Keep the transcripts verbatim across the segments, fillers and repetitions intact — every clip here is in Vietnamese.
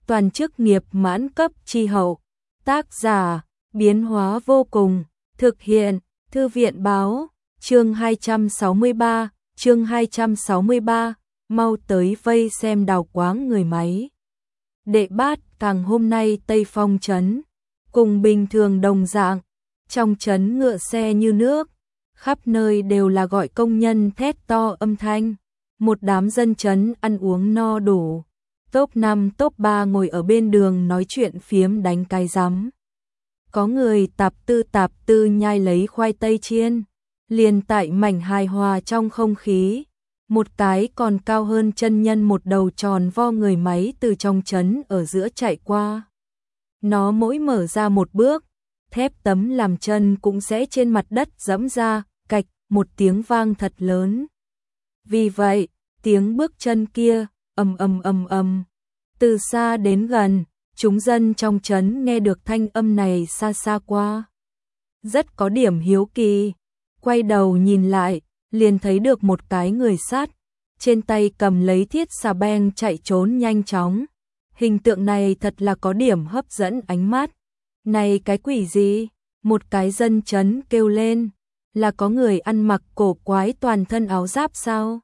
toàn chức nghiệp mãn cấp chi hậu. Tác giả, biến hóa vô cùng, thực hiện, Thư viện báo, chương hai trăm sáu mươi ba, chương hai trăm sáu mươi ba, mau tới vây xem đào quáng người máy. Đệ bát càng hôm nay Tây Phong trấn, cùng bình thường đồng dạng, trong trấn ngựa xe như nước, khắp nơi đều là gọi công nhân thét to âm thanh, một đám dân trấn ăn uống no đủ. Top năm top ba ngồi ở bên đường nói chuyện phiếm đánh cái rắm. Có người tạp tư tạp tư nhai lấy khoai tây chiên, liền tại mảnh hài hòa trong không khí. Một cái còn cao hơn chân nhân một đầu tròn vo người máy từ trong trấn ở giữa chạy qua. Nó mỗi mở ra một bước, thép tấm làm chân cũng sẽ trên mặt đất giẫm ra, cạch, một tiếng vang thật lớn. Vì vậy, tiếng bước chân kia, ầm ầm ầm ầm, từ xa đến gần, chúng dân trong trấn nghe được thanh âm này xa xa qua. Rất có điểm hiếu kỳ, quay đầu nhìn lại, liền thấy được một cái người sát, trên tay cầm lấy thiết xà beng chạy trốn nhanh chóng. Hình tượng này thật là có điểm hấp dẫn ánh mắt. Này cái quỷ gì? Một cái dân trấn kêu lên, là có người ăn mặc cổ quái toàn thân áo giáp sao?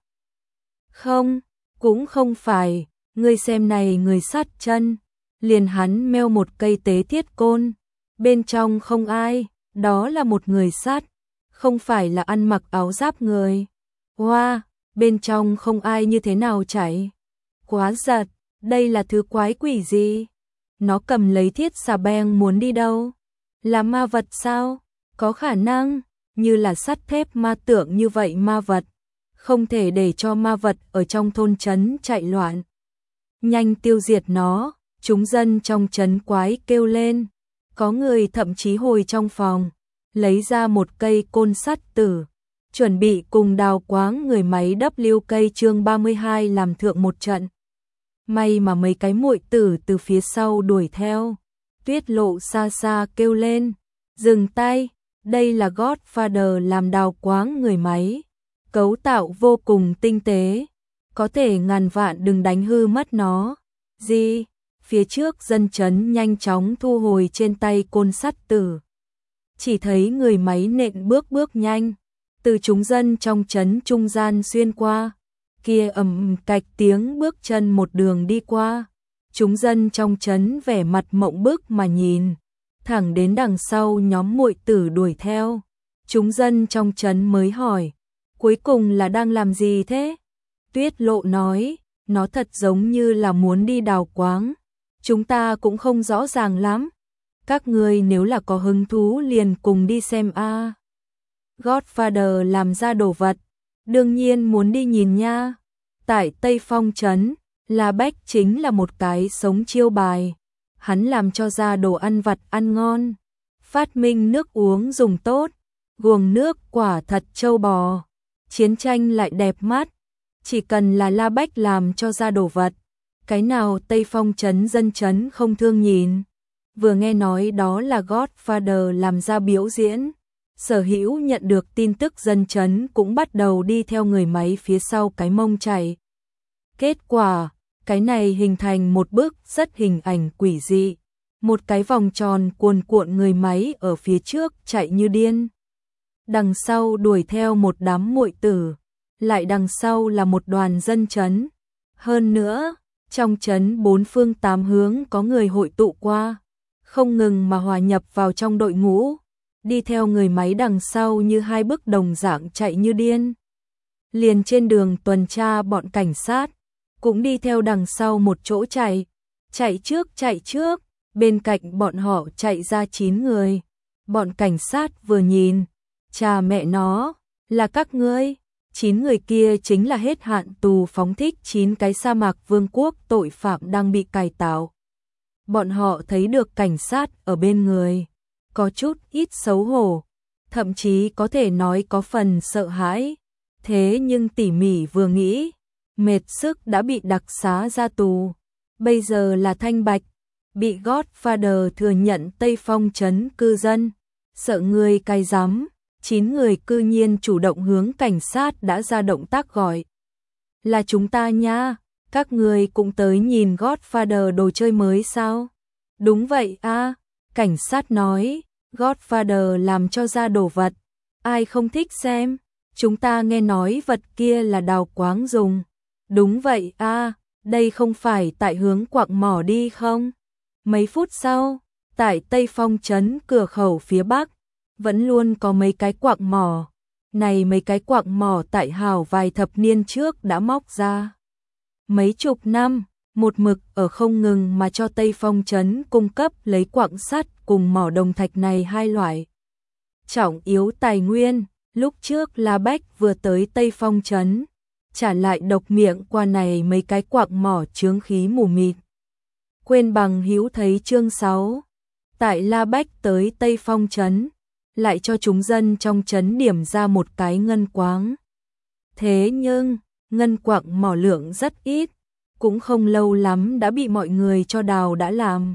Không, cũng không phải, ngươi xem này người sát chân, liền hắn meo một cây tế thiết côn, bên trong không ai, đó là một người sát, không phải là ăn mặc áo giáp người. Hoa, wow, bên trong không ai như thế nào chạy? Quá giật, đây là thứ quái quỷ gì? Nó cầm lấy thiết xà beng muốn đi đâu? Là ma vật sao? Có khả năng, như là sắt thép ma tượng như vậy ma vật. Không thể để cho ma vật ở trong thôn trấn chạy loạn. Nhanh tiêu diệt nó, chúng dân trong trấn quái kêu lên. Có người thậm chí hồi trong phòng, lấy ra một cây côn sắt tử, chuẩn bị cùng đào quáng người máy W cây chương ba mươi hai làm thượng một trận. May mà mấy cái muội tử từ phía sau đuổi theo. Tuyết Lộ xa xa kêu lên, dừng tay, đây là Godfather làm đào quáng người máy. Cấu tạo vô cùng tinh tế, có thể ngàn vạn đừng đánh hư mất nó. Gì? Phía trước dân trấn nhanh chóng thu hồi trên tay côn sắt tử. Chỉ thấy người máy nện bước bước nhanh, từ chúng dân trong trấn trung gian xuyên qua. Kia ầm cạch tiếng bước chân một đường đi qua. Chúng dân trong trấn vẻ mặt mộng bức mà nhìn, thẳng đến đằng sau nhóm muội tử đuổi theo. Chúng dân trong trấn mới hỏi, cuối cùng là đang làm gì thế? Tuyết Lộ nói, nó thật giống như là muốn đi đào quáng. Chúng ta cũng không rõ ràng lắm. Các ngươi nếu là có hứng thú liền cùng đi xem a. À. Godfather làm ra đồ vật, đương nhiên muốn đi nhìn nha. Tại Tây Phong trấn, La Bách chính là một cái sống chiêu bài. Hắn làm cho ra đồ ăn vặt ăn ngon, phát minh nước uống dùng tốt, guồng nước quả thật trâu bò. Chiến tranh lại đẹp mắt, chỉ cần là La Bách làm cho ra đồ vật, cái nào Tây Phong trấn dân trấn không thương nhìn. Vừa nghe nói đó là Godfather làm ra biểu diễn, Sở Hữu nhận được tin tức dân trấn cũng bắt đầu đi theo người máy phía sau cái mông chạy. Kết quả, cái này hình thành một bức rất hình ảnh quỷ dị, một cái vòng tròn cuồn cuộn người máy ở phía trước chạy như điên. Đằng sau đuổi theo một đám muội tử, lại đằng sau là một đoàn dân trấn. Hơn nữa, trong trấn bốn phương tám hướng có người hội tụ qua, không ngừng mà hòa nhập vào trong đội ngũ, đi theo người máy đằng sau như hai bức đồng dạng chạy như điên. Liền trên đường tuần tra bọn cảnh sát, cũng đi theo đằng sau một chỗ chạy, chạy trước chạy trước, bên cạnh bọn họ chạy ra chín người. Bọn cảnh sát vừa nhìn, cha mẹ nó, là các ngươi, chín người kia chính là hết hạn tù phóng thích chín cái sa mạc vương quốc tội phạm đang bị cải tạo. Bọn họ thấy được cảnh sát ở bên người, có chút ít xấu hổ, thậm chí có thể nói có phần sợ hãi. Thế nhưng tỉ mỉ vừa nghĩ, mệt sức đã bị đặc xá ra tù, bây giờ là thanh bạch, bị Godfather thừa nhận Tây Phong trấn cư dân, sợ người cay rắm. Chín người cư nhiên chủ động hướng cảnh sát đã ra động tác gọi. Là chúng ta nha, Các người cũng tới nhìn Godfather đồ chơi mới sao? Đúng vậy a, cảnh sát nói, Godfather làm cho ra đồ vật, ai không thích xem? Chúng ta nghe nói vật kia là đào quáng dùng. Đúng vậy a, đây không phải tại hướng quặng mỏ đi không? Mấy phút sau, tại Tây Phong trấn cửa khẩu phía Bắc, vẫn luôn có mấy cái quặng mỏ. Này mấy cái quặng mỏ tại Hảo vài thập niên trước đã móc ra. Mấy chục năm, một mực ở không ngừng mà cho Tây Phong trấn cung cấp lấy quặng sắt cùng mỏ đồng thạch này hai loại trọng yếu tài nguyên. Lúc trước La Bách vừa tới Tây Phong trấn, trả lại độc miệng qua này mấy cái quặng mỏ chướng khí mù mịt. Quên bằng hữu thấy chương sáu, tại La Bách tới Tây Phong trấn, lại cho chúng dân trong trấn điểm ra một cái ngân quáng. Thế nhưng, ngân quặng mỏ lượng rất ít, cũng không lâu lắm đã bị mọi người cho đào đã làm.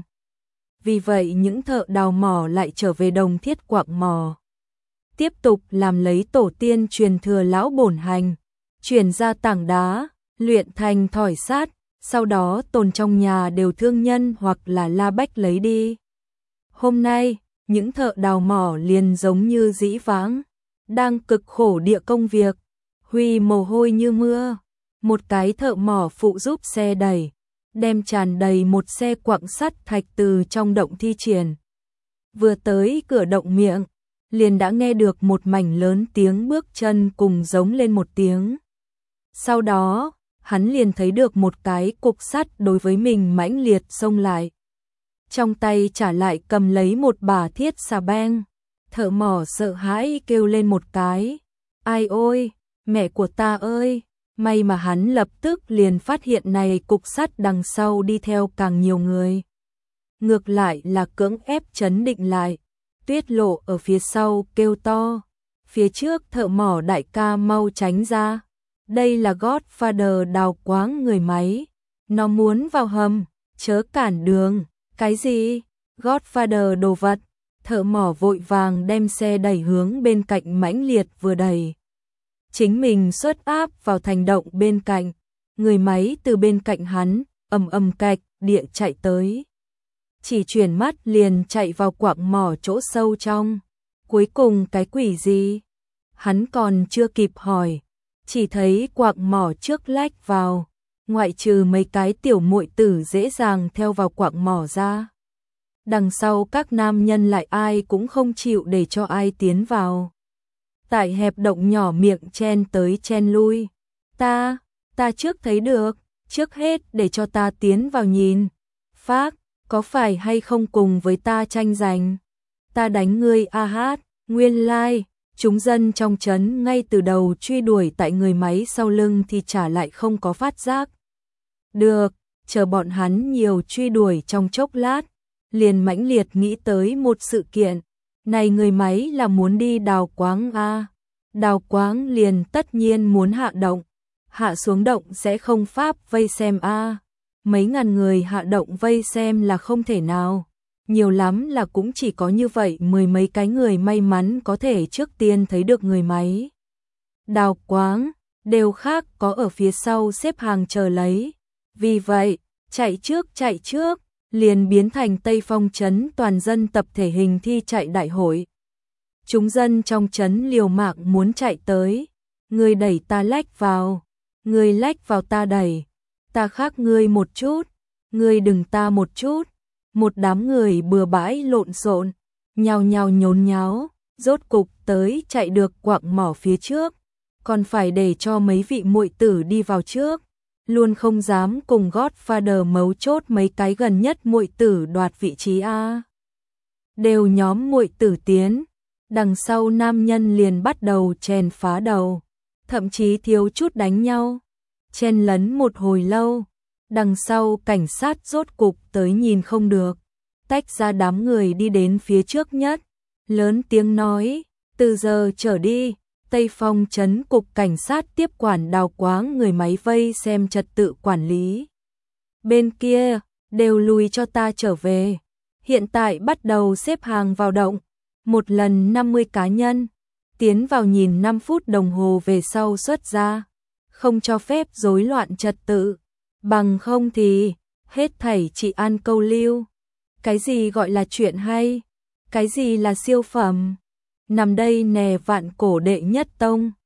Vì vậy những thợ đào mỏ lại trở về đồng thiết quặng mỏ, tiếp tục làm lấy tổ tiên truyền thừa lão bổn hành, chuyển ra tảng đá, luyện thành thỏi sắt, sau đó tồn trong nhà đều thương nhân hoặc là La Bách lấy đi. Hôm nay, những thợ đào mỏ liền giống như dĩ vãng, đang cực khổ địa công việc, huy mồ hôi như mưa. Một cái thợ mỏ phụ giúp xe đẩy, đem tràn đầy một xe quặng sắt thạch từ trong động thi triển. Vừa tới cửa động miệng, liền đã nghe được một mảnh lớn tiếng bước chân cùng giống lên một tiếng. Sau đó, hắn liền thấy được một cái cục sắt đối với mình mãnh liệt xông lại. Trong tay trả lại cầm lấy một bả thiết xà beng. Thợ mỏ sợ hãi kêu lên một cái. Ai ôi, mẹ của ta ơi! May mà hắn lập tức liền phát hiện này cục sắt đằng sau đi theo càng nhiều người. Ngược lại là cưỡng ép trấn định lại. Tuyết Lộ ở phía sau kêu to. Phía trước thợ mỏ đại ca mau tránh ra. Đây là Godfather đào quáng người máy. Nó muốn vào hầm, chớ cản đường. Cái gì? Godfather đồ vật. Thợ mỏ vội vàng đem xe đẩy hướng bên cạnh mãnh liệt vừa đẩy. Chính mình xuất áp vào thành động bên cạnh. Người máy từ bên cạnh hắn, ầm ầm cạch, địa chạy tới. Chỉ chuyển mắt liền chạy vào quặng mỏ chỗ sâu trong. Cuối cùng cái quỷ gì? Hắn còn chưa kịp hỏi. Chỉ thấy quặng mỏ trước lách vào. Ngoại trừ mấy cái tiểu muội tử dễ dàng theo vào quặng mỏ ra. Đằng sau các nam nhân lại ai cũng không chịu để cho ai tiến vào. Tại hẹp động nhỏ miệng chen tới chen lui. Ta, ta trước thấy được, trước hết để cho ta tiến vào nhìn. Phác, có phải hay không cùng với ta tranh giành? Ta đánh ngươi a hát, nguyên lai, like, chúng dân trong trấn ngay từ đầu truy đuổi tại người máy sau lưng thì trả lại không có phát giác. Được, chờ bọn hắn nhiều truy đuổi trong chốc lát, liền mãnh liệt nghĩ tới một sự kiện. Này người máy là muốn đi đào quáng a, đào quáng liền tất nhiên muốn hạ động, hạ xuống động sẽ không pháp vây xem a. Mấy ngàn người hạ động vây xem là không thể nào, nhiều lắm là cũng chỉ có như vậy mười mấy cái người may mắn có thể trước tiên thấy được người máy. Đào quáng, đều khác có ở phía sau xếp hàng chờ lấy. Vì vậy, chạy trước chạy trước, liền biến thành Tây Phong trấn toàn dân tập thể hình thi chạy đại hội. Chúng dân trong trấn liều mạng muốn chạy tới, người đẩy ta lách vào, người lách vào ta đẩy, ta khác ngươi một chút, ngươi đừng ta một chút. Một đám người bừa bãi lộn xộn, nhào nhào nhốn nháo, rốt cục tới chạy được quặng mỏ phía trước, còn phải để cho mấy vị muội tử đi vào trước. Luôn không dám cùng Godfather mấu chốt mấy cái gần nhất muội tử đoạt vị trí a. Đều nhóm muội tử tiến, đằng sau nam nhân liền bắt đầu chèn phá đầu, thậm chí thiếu chút đánh nhau. Chen lấn một hồi lâu, đằng sau cảnh sát rốt cục tới nhìn không được, tách ra đám người đi đến phía trước nhất, lớn tiếng nói, từ giờ trở đi, Tây Phong trấn cục cảnh sát tiếp quản đào quáng người máy vây xem trật tự quản lý. Bên kia, đều lùi cho ta trở về. Hiện tại bắt đầu xếp hàng vào động, một lần năm mươi cá nhân, tiến vào nhìn năm phút đồng hồ về sau xuất ra, không cho phép rối loạn trật tự. Bằng không thì, hết thảy chỉ ăn câu lưu. Cái gì gọi là chuyện hay? Cái gì là siêu phẩm? Nằm đây nè vạn cổ đệ nhất tông.